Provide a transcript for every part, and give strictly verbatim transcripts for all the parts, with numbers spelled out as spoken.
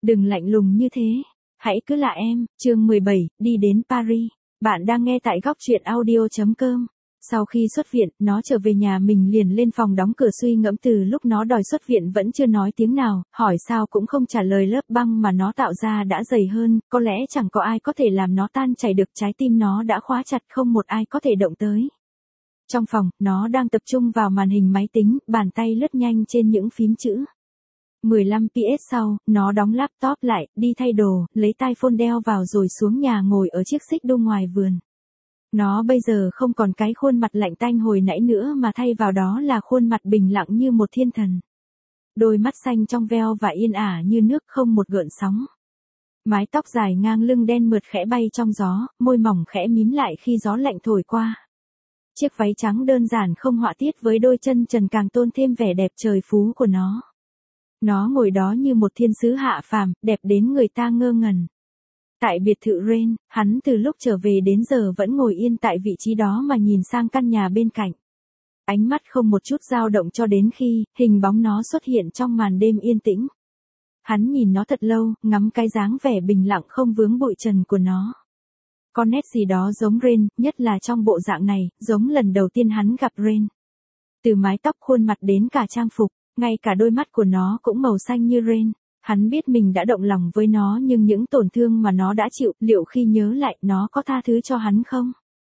Đừng lạnh lùng như thế. Hãy cứ là em. Chương mười bảy, đi đến Paris. Bạn đang nghe tại góc truyện audio chấm com. Sau khi xuất viện, nó trở về nhà mình liền lên phòng đóng cửa suy ngẫm từ lúc nó đòi xuất viện vẫn chưa nói tiếng nào, hỏi sao cũng không trả lời, lớp băng mà nó tạo ra đã dày hơn, có lẽ chẳng có ai có thể làm nó tan chảy được, trái tim nó đã khóa chặt không một ai có thể động tới. Trong phòng, nó đang tập trung vào màn hình máy tính, bàn tay lướt nhanh trên những phím chữ. mười lăm phút sau, nó đóng laptop lại, đi thay đồ, lấy tai phone đeo vào rồi xuống nhà ngồi ở chiếc xích đu ngoài vườn. Nó bây giờ không còn cái khuôn mặt lạnh tanh hồi nãy nữa mà thay vào đó là khuôn mặt bình lặng như một thiên thần. Đôi mắt xanh trong veo và yên ả như nước không một gợn sóng. Mái tóc dài ngang lưng đen mượt khẽ bay trong gió, môi mỏng khẽ mím lại khi gió lạnh thổi qua. Chiếc váy trắng đơn giản không họa tiết với đôi chân trần càng tôn thêm vẻ đẹp trời phú của nó. Nó ngồi đó như một thiên sứ hạ phàm, đẹp đến người ta ngơ ngẩn. Tại biệt thự Rain, hắn từ lúc trở về đến giờ vẫn ngồi yên tại vị trí đó mà nhìn sang căn nhà bên cạnh. Ánh mắt không một chút dao động cho đến khi hình bóng nó xuất hiện trong màn đêm yên tĩnh. Hắn nhìn nó thật lâu, ngắm cái dáng vẻ bình lặng không vướng bụi trần của nó. Có nét gì đó giống Rain, nhất là trong bộ dạng này, giống lần đầu tiên hắn gặp Rain. Từ mái tóc khuôn mặt đến cả trang phục, ngay cả đôi mắt của nó cũng màu xanh như Rain. Hắn biết mình đã động lòng với nó nhưng những tổn thương mà nó đã chịu, liệu khi nhớ lại nó có tha thứ cho hắn không?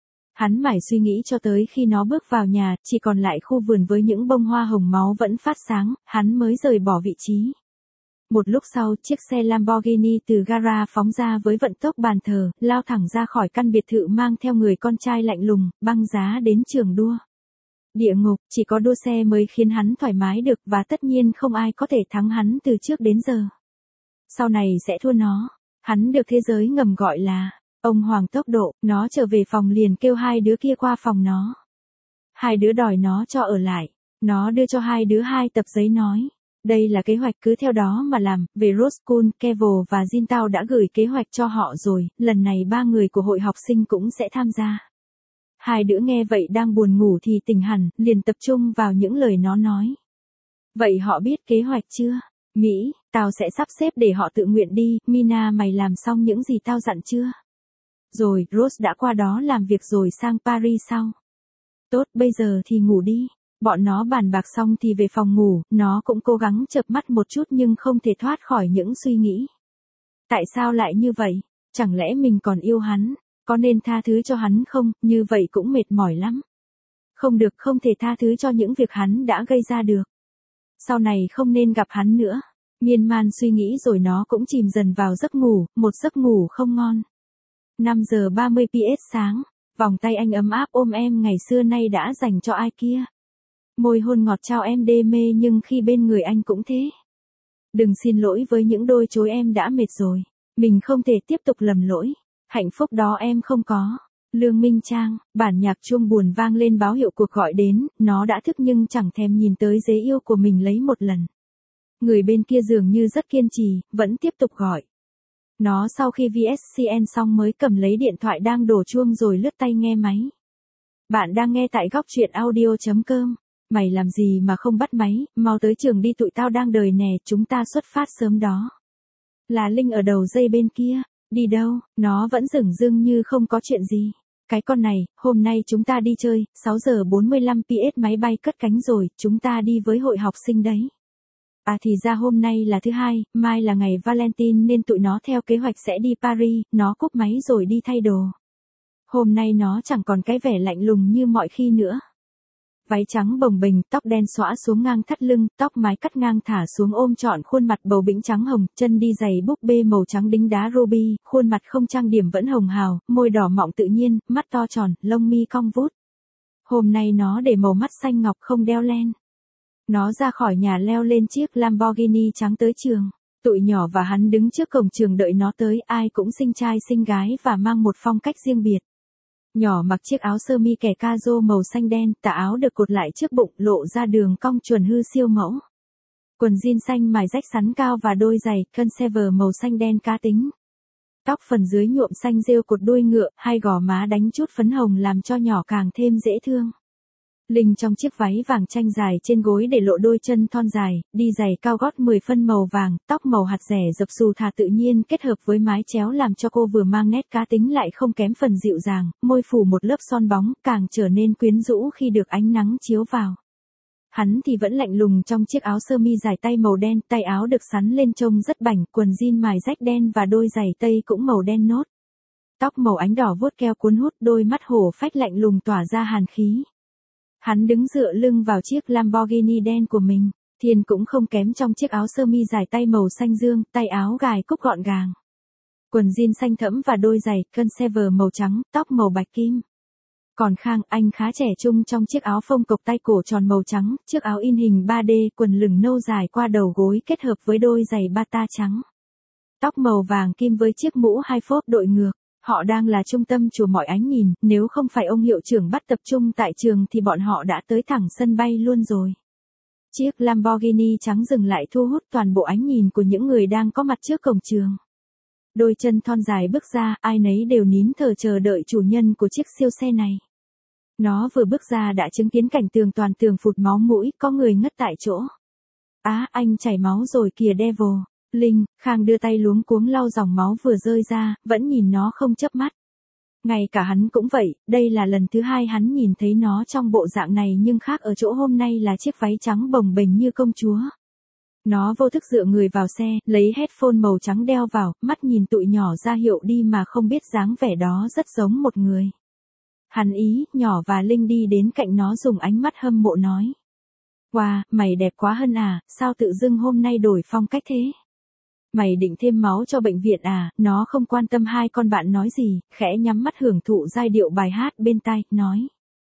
Hắn mải suy nghĩ cho tới khi nó bước vào nhà, chỉ còn lại khu vườn với những bông hoa hồng máu vẫn phát sáng, hắn mới rời bỏ vị trí. Một lúc sau, chiếc xe Lamborghini từ gara phóng ra với vận tốc bàn thờ, lao thẳng ra khỏi căn biệt thự mang theo người con trai lạnh lùng, băng giá đến trường đua. Địa ngục, chỉ có đua xe mới khiến hắn thoải mái được và tất nhiên không ai có thể thắng hắn từ trước đến giờ. Sau này sẽ thua nó. Hắn được thế giới ngầm gọi là ông hoàng tốc độ. Nó trở về phòng liền kêu hai đứa kia qua phòng nó. Hai đứa đòi nó cho ở lại. Nó đưa cho hai đứa hai tập giấy nói. Đây là kế hoạch, cứ theo đó mà làm. Về Roscoe, Kevo và Jin tao đã gửi kế hoạch cho họ rồi. Lần này ba người của hội học sinh cũng sẽ tham gia. Hai đứa nghe vậy đang buồn ngủ thì tỉnh hẳn, liền tập trung vào những lời nó nói. Vậy họ biết kế hoạch chưa? Mỹ, tao sẽ sắp xếp để họ tự nguyện đi. Mina, mày làm xong những gì tao dặn chưa? Rồi, Rose đã qua đó làm việc rồi sang Paris sau. Tốt, bây giờ thì ngủ đi. Bọn nó bàn bạc xong thì về phòng ngủ, nó cũng cố gắng chợp mắt một chút nhưng không thể thoát khỏi những suy nghĩ. Tại sao lại như vậy? Chẳng lẽ mình còn yêu hắn? Có nên tha thứ cho hắn không, như vậy cũng mệt mỏi lắm. Không được, không thể tha thứ cho những việc hắn đã gây ra được. Sau này không nên gặp hắn nữa. Miên man suy nghĩ rồi nó cũng chìm dần vào giấc ngủ, một giấc ngủ không ngon. năm giờ ba mươi phút sáng, vòng tay anh ấm áp ôm em ngày xưa nay đã dành cho ai kia. Môi hôn ngọt trao em đê mê nhưng khi bên người anh cũng thế. Đừng xin lỗi với những đôi chối, em đã mệt rồi. Mình không thể tiếp tục lầm lỗi. Hạnh phúc đó em không có. Lương Minh Trang, bản nhạc chuông buồn vang lên báo hiệu cuộc gọi đến, nó đã thức nhưng chẳng thèm nhìn tới giấy yêu của mình lấy một lần. Người bên kia dường như rất kiên trì, vẫn tiếp tục gọi. Nó sau khi vê ét xê en xong mới cầm lấy điện thoại đang đổ chuông rồi lướt tay nghe máy. Bạn đang nghe tại góc truyện audio chấm com. Mày làm gì mà không bắt máy, mau tới trường đi, tụi tao đang đợi nè, chúng ta xuất phát sớm đó. Là Linh ở đầu dây bên kia. Đi đâu, nó vẫn dửng dưng như không có chuyện gì. Cái con này, hôm nay chúng ta đi chơi, sáu giờ bốn mươi lăm phút máy bay cất cánh rồi, chúng ta đi với hội học sinh đấy. À thì ra hôm nay là thứ hai, mai là ngày Valentine nên tụi nó theo kế hoạch sẽ đi Paris, nó cúp máy rồi đi thay đồ. Hôm nay nó chẳng còn cái vẻ lạnh lùng như mọi khi nữa. Váy trắng bồng bềnh, tóc đen xõa xuống ngang thắt lưng, tóc mái cắt ngang thả xuống ôm trọn khuôn mặt bầu bĩnh trắng hồng, chân đi giày búp bê màu trắng đính đá ruby, khuôn mặt không trang điểm vẫn hồng hào, môi đỏ mọng tự nhiên, mắt to tròn, lông mi cong vút. Hôm nay nó để màu mắt xanh ngọc không đeo len. Nó ra khỏi nhà leo lên chiếc Lamborghini trắng tới trường. Tụi nhỏ và hắn đứng trước cổng trường đợi nó tới, ai cũng xinh trai xinh gái và mang một phong cách riêng biệt. Nhỏ mặc chiếc áo sơ mi kẻ cazo màu xanh đen, tà áo được cột lại trước bụng, lộ ra đường cong chuẩn hư siêu mẫu. Quần jean xanh mài rách sắn cao và đôi giày Converse màu xanh đen cá tính. Tóc phần dưới nhuộm xanh rêu cột đuôi ngựa, hai gò má đánh chút phấn hồng làm cho nhỏ càng thêm dễ thương. Linh trong chiếc váy vàng chanh dài trên gối để lộ đôi chân thon dài, đi giày cao gót mười phân màu vàng, tóc màu hạt rẻ dập xù thả tự nhiên kết hợp với mái chéo làm cho cô vừa mang nét cá tính lại không kém phần dịu dàng, môi phủ một lớp son bóng, càng trở nên quyến rũ khi được ánh nắng chiếu vào. Hắn thì vẫn lạnh lùng trong chiếc áo sơ mi dài tay màu đen, tay áo được sắn lên trông rất bảnh, quần jean mài rách đen và đôi giày tây cũng màu đen nốt. Tóc màu ánh đỏ vuốt keo cuốn hút, đôi mắt hổ phách lạnh lùng tỏa ra hàn khí. Hắn đứng dựa lưng vào chiếc Lamborghini đen của mình, Thiên cũng không kém trong chiếc áo sơ mi dài tay màu xanh dương, tay áo gài cúc gọn gàng. Quần jean xanh thẫm và đôi giày Converse màu trắng, tóc màu bạch kim. Còn Khang, anh khá trẻ trung trong chiếc áo phông cộc tay cổ tròn màu trắng, chiếc áo in hình ba D, quần lửng nâu dài qua đầu gối kết hợp với đôi giày bata trắng. Tóc màu vàng kim với chiếc mũ hai phốp đội ngược. Họ đang là trung tâm của mọi ánh nhìn, nếu không phải ông hiệu trưởng bắt tập trung tại trường thì bọn họ đã tới thẳng sân bay luôn rồi. Chiếc Lamborghini trắng dừng lại thu hút toàn bộ ánh nhìn của những người đang có mặt trước cổng trường. Đôi chân thon dài bước ra, ai nấy đều nín thở chờ đợi chủ nhân của chiếc siêu xe này. Nó vừa bước ra đã chứng kiến cảnh tường toàn tường phụt máu mũi, có người ngất tại chỗ. Á, à, anh chảy máu rồi kìa Devil. Linh, Khang đưa tay luống cuống lau dòng máu vừa rơi ra, vẫn nhìn nó không chớp mắt. Ngay cả hắn cũng vậy, đây là lần thứ hai hắn nhìn thấy nó trong bộ dạng này nhưng khác ở chỗ hôm nay là chiếc váy trắng bồng bềnh như công chúa. Nó vô thức dựa người vào xe, lấy headphone màu trắng đeo vào, mắt nhìn tụi nhỏ ra hiệu đi mà không biết dáng vẻ đó rất giống một người. Hắn ý, nhỏ và Linh đi đến cạnh nó dùng ánh mắt hâm mộ nói. Wow, mày đẹp quá hơn à, sao tự dưng hôm nay đổi phong cách thế? Mày định thêm máu cho bệnh viện à? Nó không quan tâm hai con bạn nói gì, khẽ nhắm mắt hưởng thụ giai điệu bài hát bên tai, nói.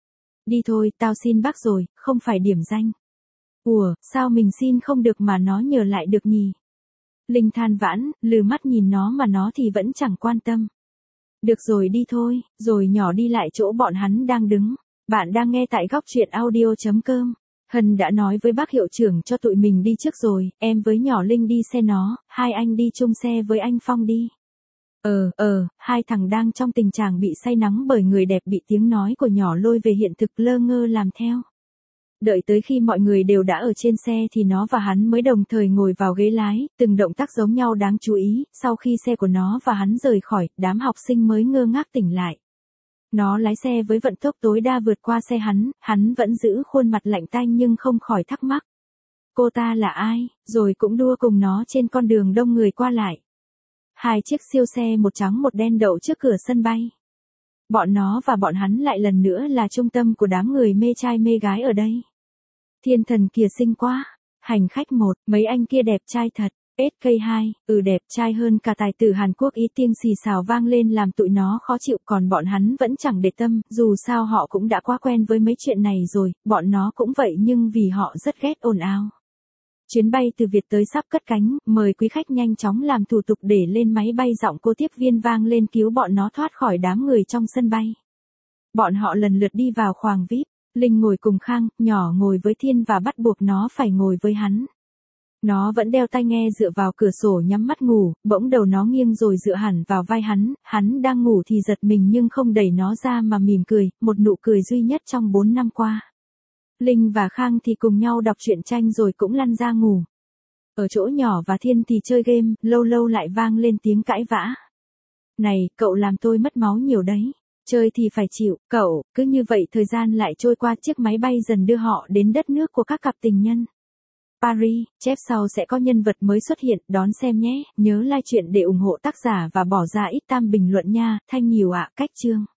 Đi thôi, tao xin bác rồi, không phải điểm danh. Ủa, sao mình xin không được mà nó nhờ lại được nhỉ? Linh than vãn, lừ mắt nhìn nó mà nó thì vẫn chẳng quan tâm. Được rồi đi thôi, rồi nhỏ đi lại chỗ bọn hắn đang đứng. Bạn đang nghe tại góc truyện audio chấm com. Hân đã nói với bác hiệu trưởng cho tụi mình đi trước rồi, em với nhỏ Linh đi xe nó, hai anh đi chung xe với anh Phong đi. Ờ, ờ, hai thằng đang trong tình trạng bị say nắng bởi người đẹp bị tiếng nói của nhỏ lôi về hiện thực lơ ngơ làm theo. Đợi tới khi mọi người đều đã ở trên xe thì nó và hắn mới đồng thời ngồi vào ghế lái, từng động tác giống nhau đáng chú ý, sau khi xe của nó và hắn rời khỏi, đám học sinh mới ngơ ngác tỉnh lại. Nó lái xe với vận tốc tối đa vượt qua xe hắn, hắn vẫn giữ khuôn mặt lạnh tanh nhưng không khỏi thắc mắc. Cô ta là ai, rồi cũng đua cùng nó trên con đường đông người qua lại. Hai chiếc siêu xe một trắng một đen đậu trước cửa sân bay. Bọn nó và bọn hắn lại lần nữa là trung tâm của đám người mê trai mê gái ở đây. Thiên thần kìa xinh quá. Hành khách một, mấy anh kia đẹp trai thật. ét ca hai, ừ đẹp trai hơn cả tài tử Hàn Quốc. Ý tiếng xì xào vang lên làm tụi nó khó chịu, còn bọn hắn vẫn chẳng để tâm, dù sao họ cũng đã quá quen với mấy chuyện này rồi, bọn nó cũng vậy nhưng vì họ rất ghét ồn ào. Chuyến bay từ Việt tới sắp cất cánh, mời quý khách nhanh chóng làm thủ tục để lên máy bay. Giọng cô tiếp viên vang lên cứu bọn nó thoát khỏi đám người trong sân bay. Bọn họ lần lượt đi vào khoang vi ai pi, Linh ngồi cùng Khang, nhỏ ngồi với Thiên và bắt buộc nó phải ngồi với hắn. Nó vẫn đeo tai nghe dựa vào cửa sổ nhắm mắt ngủ, bỗng đầu nó nghiêng rồi dựa hẳn vào vai hắn, hắn đang ngủ thì giật mình nhưng không đẩy nó ra mà mỉm cười, một nụ cười duy nhất trong bốn năm qua. Linh và Khang thì cùng nhau đọc truyện tranh rồi cũng lăn ra ngủ. Ở chỗ nhỏ và Thiên thì chơi game, lâu lâu lại vang lên tiếng cãi vã. Này, cậu làm tôi mất máu nhiều đấy. Chơi thì phải chịu, cậu, cứ như vậy thời gian lại trôi qua, chiếc máy bay dần đưa họ đến đất nước của các cặp tình nhân. Paris, chép sau sẽ có nhân vật mới xuất hiện, đón xem nhé, nhớ like truyện để ủng hộ tác giả và bỏ ra ít tam bình luận nha, thanh nhiều ạ, cách chương.